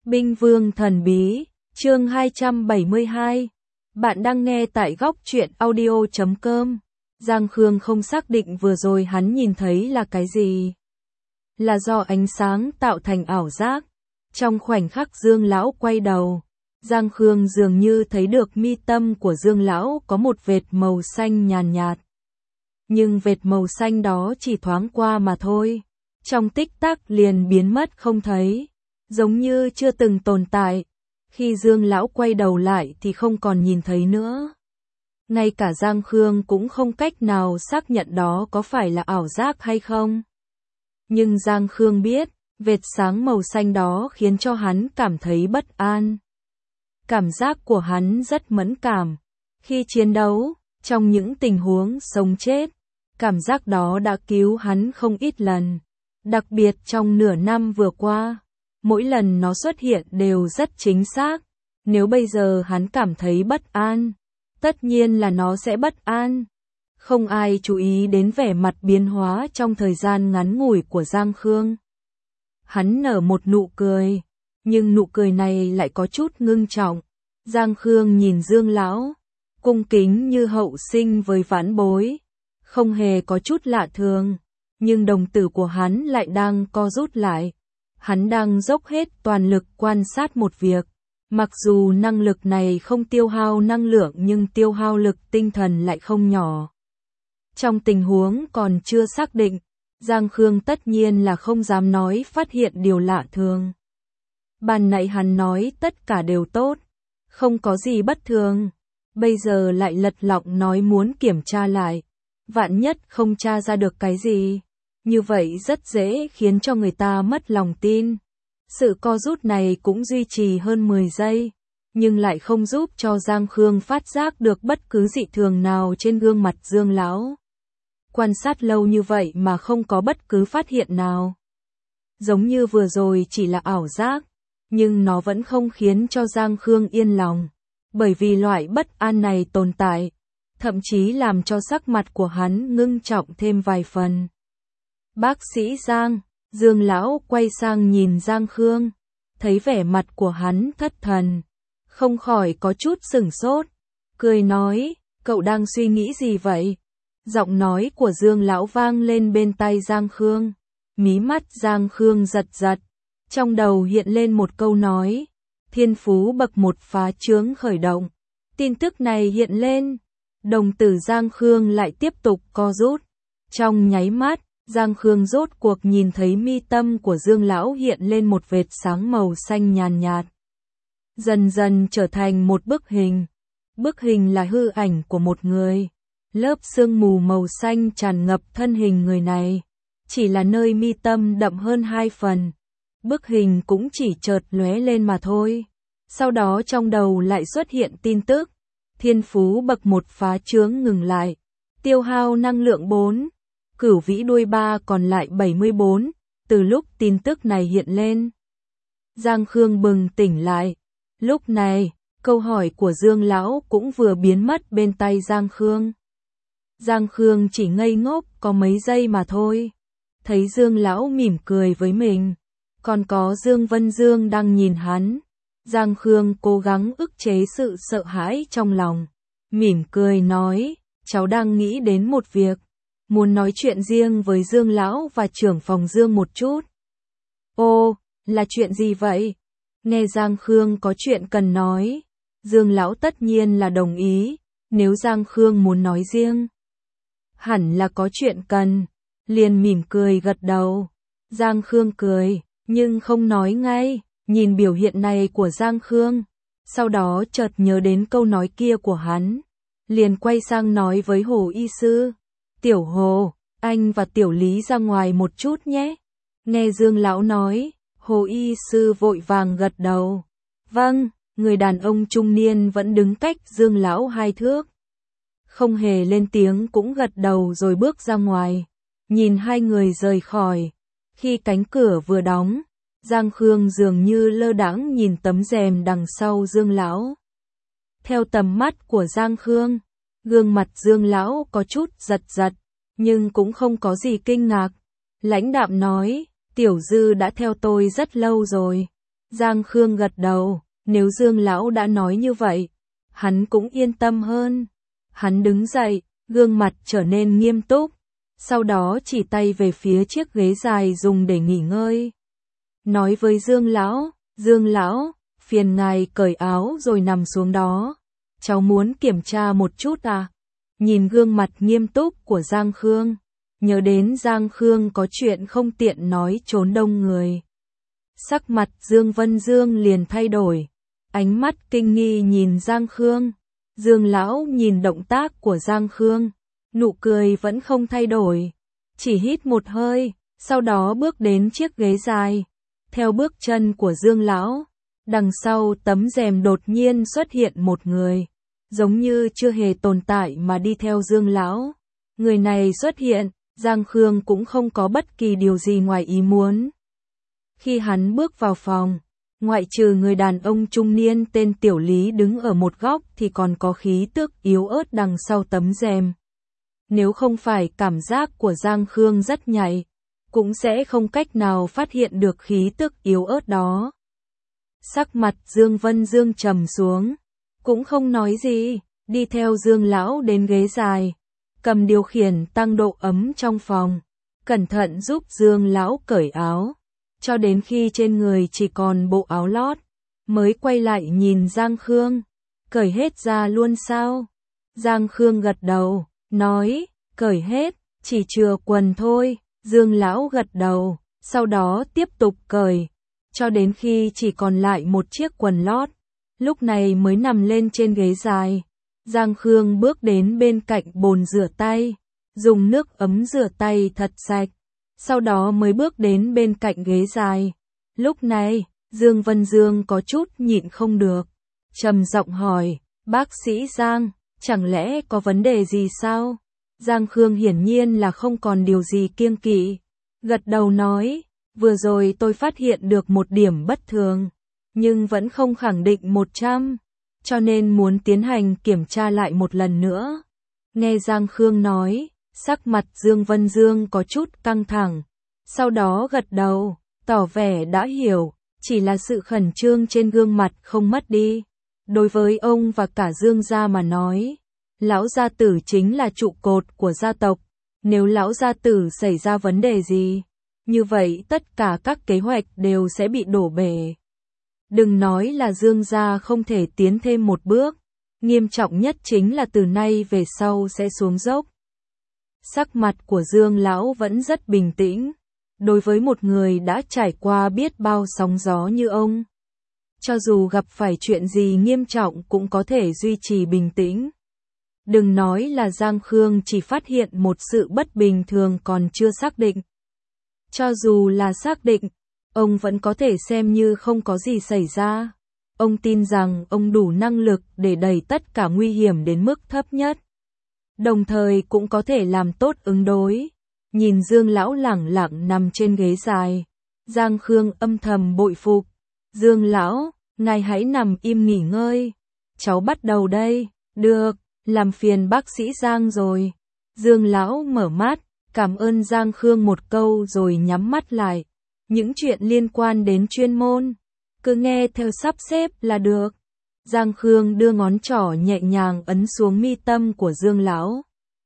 Binh vương thần bí, chương 272. Bạn đang nghe tại góc truyện audio.com. Giang Khương không xác định vừa rồi hắn nhìn thấy là cái gì. Là do ánh sáng tạo thành ảo giác. Trong khoảnh khắc Dương Lão quay đầu, Giang Khương dường như thấy được mi tâm của Dương Lão có một vệt màu xanh nhàn nhạt. Nhưng vệt màu xanh đó chỉ thoáng qua mà thôi. Trong tích tắc liền biến mất không thấy. Giống như chưa từng tồn tại. Khi Dương Lão quay đầu lại thì không còn nhìn thấy nữa. Ngay cả Giang Khương cũng không cách nào xác nhận đó có phải là ảo giác hay không. Nhưng Giang Khương biết, vệt sáng màu xanh đó khiến cho hắn cảm thấy bất an. Cảm giác của hắn rất mẫn cảm. Khi chiến đấu, trong những tình huống sống chết, cảm giác đó đã cứu hắn không ít lần. Đặc biệt trong nửa năm vừa qua. Mỗi lần nó xuất hiện đều rất chính xác. Nếu bây giờ hắn cảm thấy bất an, tất nhiên là nó sẽ bất an. Không ai chú ý đến vẻ mặt biến hóa trong thời gian ngắn ngủi của Giang Khương. Hắn nở một nụ cười, nhưng nụ cười này lại có chút ngưng trọng. Giang Khương nhìn Dương Lão, cung kính như hậu sinh với vãn bối, không hề có chút lạ thường, nhưng đồng tử của hắn lại đang co rút lại. Hắn đang dốc hết toàn lực quan sát một việc. Mặc dù năng lực này không tiêu hao năng lượng nhưng tiêu hao lực tinh thần lại không nhỏ. Trong tình huống còn chưa xác định, Giang Khương tất nhiên là không dám nói phát hiện điều lạ thường. Ban nãy hắn nói tất cả đều tốt, không có gì bất thường. Bây giờ lại lật lọng nói muốn kiểm tra lại. Vạn nhất không tra ra được cái gì. Như vậy rất dễ khiến cho người ta mất lòng tin. Sự co rút này cũng duy trì hơn 10 giây, nhưng lại không giúp cho Giang Khương phát giác được bất cứ dị thường nào trên gương mặt Dương Lão. Quan sát lâu như vậy mà không có bất cứ phát hiện nào. Giống như vừa rồi chỉ là ảo giác, nhưng nó vẫn không khiến cho Giang Khương yên lòng, bởi vì loại bất an này tồn tại, thậm chí làm cho sắc mặt của hắn ngưng trọng thêm vài phần. Bác sĩ Giang, Dương Lão quay sang nhìn Giang Khương, thấy vẻ mặt của hắn thất thần, không khỏi có chút sửng sốt, cười nói, cậu đang suy nghĩ gì vậy? Giọng nói của Dương Lão vang lên bên tai Giang Khương, mí mắt Giang Khương giật giật, trong đầu hiện lên một câu nói, thiên phú bậc 1 phá chướng khởi động. Tin tức này hiện lên, đồng tử Giang Khương lại tiếp tục co rút, trong nháy mắt. Giang Khương rốt cuộc nhìn thấy mi tâm của Dương Lão hiện lên một vệt sáng màu xanh nhàn nhạt. Dần dần trở thành một bức hình. Bức hình là hư ảnh của một người. Lớp sương mù màu xanh tràn ngập thân hình người này. Chỉ là nơi mi tâm đậm hơn 2 phần. Bức hình cũng chỉ chợt lóe lên mà thôi. Sau đó trong đầu lại xuất hiện tin tức. Thiên phú bậc 1 phá chướng ngừng lại. Tiêu hao năng lượng 4. Cửu vĩ đuôi 3 còn lại 74, từ lúc tin tức này hiện lên. Giang Khương bừng tỉnh lại. Lúc này, câu hỏi của Dương Lão cũng vừa biến mất bên tay Giang Khương. Giang Khương chỉ ngây ngốc có mấy giây mà thôi. Thấy Dương Lão mỉm cười với mình. Còn có Dương Vân Dương đang nhìn hắn. Giang Khương cố gắng ức chế sự sợ hãi trong lòng. Mỉm cười nói, cháu đang nghĩ đến một việc. Muốn nói chuyện riêng với Dương Lão và trưởng phòng Dương một chút. Ô, là chuyện gì vậy? Nghe Giang Khương có chuyện cần nói. Dương Lão tất nhiên là đồng ý, nếu Giang Khương muốn nói riêng. Hẳn là có chuyện cần, liền mỉm cười gật đầu. Giang Khương cười, nhưng không nói ngay, nhìn biểu hiện này của Giang Khương. Sau đó chợt nhớ đến câu nói kia của hắn. Liền quay sang nói với Hồ y sư. Tiểu Hồ, anh và Tiểu Lý ra ngoài một chút nhé. Nghe Dương Lão nói, Hồ y sư vội vàng gật đầu. Vâng, người đàn ông trung niên vẫn đứng cách Dương Lão 2 thước. Không hề lên tiếng cũng gật đầu rồi bước ra ngoài. Nhìn hai người rời khỏi. Khi cánh cửa vừa đóng, Giang Khương dường như lơ đãng nhìn tấm rèm đằng sau Dương Lão. Theo tầm mắt của Giang Khương, gương mặt Dương Lão có chút giật giật, nhưng cũng không có gì kinh ngạc. Lãnh đạm nói, Tiểu Dư đã theo tôi rất lâu rồi. Giang Khương gật đầu, nếu Dương lão đã nói như vậy, hắn cũng yên tâm hơn. Hắn đứng dậy, gương mặt trở nên nghiêm túc, sau đó chỉ tay về phía chiếc ghế dài dùng để nghỉ ngơi. Nói với Dương lão, phiền ngài cởi áo rồi nằm xuống đó. Cháu muốn kiểm tra một chút à? Nhìn gương mặt nghiêm túc của Giang Khương, nhớ đến Giang Khương có chuyện không tiện nói trốn đông người. Sắc mặt Dương Vân Dương liền thay đổi, ánh mắt kinh nghi nhìn Giang Khương. Dương lão nhìn động tác của Giang Khương, nụ cười vẫn không thay đổi, chỉ hít một hơi, sau đó bước đến chiếc ghế dài. Theo bước chân của Dương lão, đằng sau tấm rèm đột nhiên xuất hiện một người, giống như chưa hề tồn tại mà đi theo Dương lão. Người này xuất hiện, Giang Khương cũng không có bất kỳ điều gì ngoài ý muốn. Khi hắn bước vào phòng, ngoại trừ người đàn ông trung niên tên Tiểu Lý đứng ở một góc thì còn có khí tức yếu ớt đằng sau tấm rèm. Nếu không phải cảm giác của Giang Khương rất nhạy, cũng sẽ không cách nào phát hiện được khí tức yếu ớt đó. Sắc mặt Dương Vân Dương trầm xuống, cũng không nói gì, đi theo Dương lão đến ghế dài, cầm điều khiển tăng độ ấm trong phòng, cẩn thận giúp Dương lão cởi áo, cho đến khi trên người chỉ còn bộ áo lót, mới quay lại nhìn Giang Khương, cởi hết ra luôn sao? Giang Khương gật đầu, nói, cởi hết, chỉ chừa quần thôi. Dương lão gật đầu, sau đó tiếp tục cởi, cho đến khi chỉ còn lại một chiếc quần lót, lúc này mới nằm lên trên ghế dài. Giang Khương bước đến bên cạnh bồn rửa tay, dùng nước ấm rửa tay thật sạch, sau đó mới bước đến bên cạnh ghế dài. Lúc này, Dương Vân Dương có chút nhịn không được, trầm giọng hỏi, bác sĩ Giang, chẳng lẽ có vấn đề gì sao? Giang Khương hiển nhiên là không còn điều gì kiêng kỵ, gật đầu nói, vừa rồi tôi phát hiện được một điểm bất thường, nhưng vẫn không khẳng định 100, cho nên muốn tiến hành kiểm tra lại một lần nữa. Nghe Giang Khương nói, sắc mặt Dương Vân Dương có chút căng thẳng, sau đó gật đầu, tỏ vẻ đã hiểu, chỉ là sự khẩn trương trên gương mặt không mất đi. Đối với ông và cả Dương gia mà nói, lão gia tử chính là trụ cột của gia tộc, nếu lão gia tử xảy ra vấn đề gì, như vậy tất cả các kế hoạch đều sẽ bị đổ bể. Đừng nói là Dương gia không thể tiến thêm một bước, nghiêm trọng nhất chính là từ nay về sau sẽ xuống dốc. Sắc mặt của Dương lão vẫn rất bình tĩnh, đối với một người đã trải qua biết bao sóng gió như ông, cho dù gặp phải chuyện gì nghiêm trọng cũng có thể duy trì bình tĩnh. Đừng nói là Giang Khương chỉ phát hiện một sự bất bình thường còn chưa xác định. Cho dù là xác định, ông vẫn có thể xem như không có gì xảy ra. Ông tin rằng ông đủ năng lực để đẩy tất cả nguy hiểm đến mức thấp nhất, đồng thời cũng có thể làm tốt ứng đối. Nhìn Dương lão lẳng lặng nằm trên ghế dài, Giang Khương âm thầm bội phục. Dương lão, ngài hãy nằm im nghỉ ngơi, cháu bắt đầu đây. Được, làm phiền bác sĩ Giang rồi. Dương lão mở mắt, cảm ơn Giang Khương một câu rồi nhắm mắt lại. Những chuyện liên quan đến chuyên môn, cứ nghe theo sắp xếp là được. Giang Khương đưa ngón trỏ nhẹ nhàng ấn xuống mi tâm của Dương lão.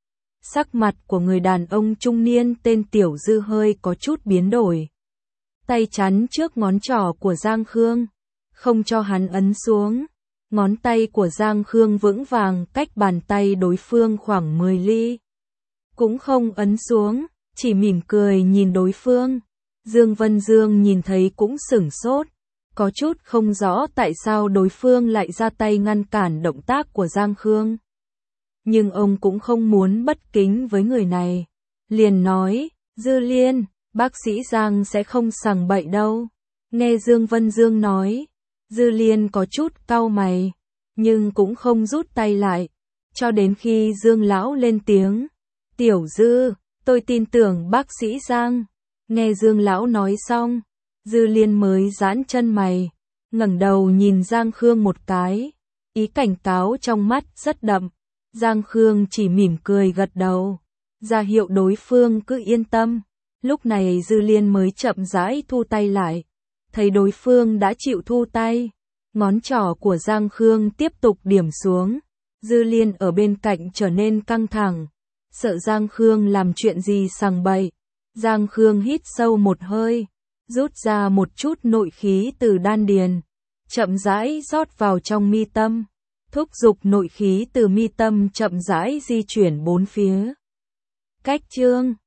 Sắc mặt của người đàn ông trung niên tên Tiểu Dư hơi có chút biến đổi. Tay chắn trước ngón trỏ của Giang Khương, không cho hắn ấn xuống. Ngón tay của Giang Khương vững vàng cách bàn tay đối phương khoảng 10 ly. Cũng không ấn xuống, chỉ mỉm cười nhìn đối phương. Dương Vân Dương nhìn thấy cũng sửng sốt, có chút không rõ tại sao đối phương lại ra tay ngăn cản động tác của Giang Khương. Nhưng ông cũng không muốn bất kính với người này, liền nói, Dư Liên, bác sĩ Giang sẽ không sằng bậy đâu. Nghe Dương Vân Dương nói, Dư Liên có chút cau mày, nhưng cũng không rút tay lại, cho đến khi Dương lão lên tiếng, Tiểu Dư, tôi tin tưởng bác sĩ Giang. Nghe Dương lão nói xong, Dư Liên mới giãn chân mày, ngẩng đầu nhìn Giang Khương một cái, ý cảnh cáo trong mắt rất đậm. Giang Khương chỉ mỉm cười gật đầu, ra hiệu đối phương cứ yên tâm. Lúc này Dư Liên mới chậm rãi thu tay lại, thấy đối phương đã chịu thu tay, ngón trỏ của Giang Khương tiếp tục điểm xuống. Dư Liên ở bên cạnh trở nên căng thẳng, sợ Giang Khương làm chuyện gì sằng bậy. Giang Khương hít sâu một hơi, rút ra một chút nội khí từ đan điền, chậm rãi rót vào trong mi tâm, thúc giục nội khí từ mi tâm chậm rãi di chuyển bốn phía. Cách chương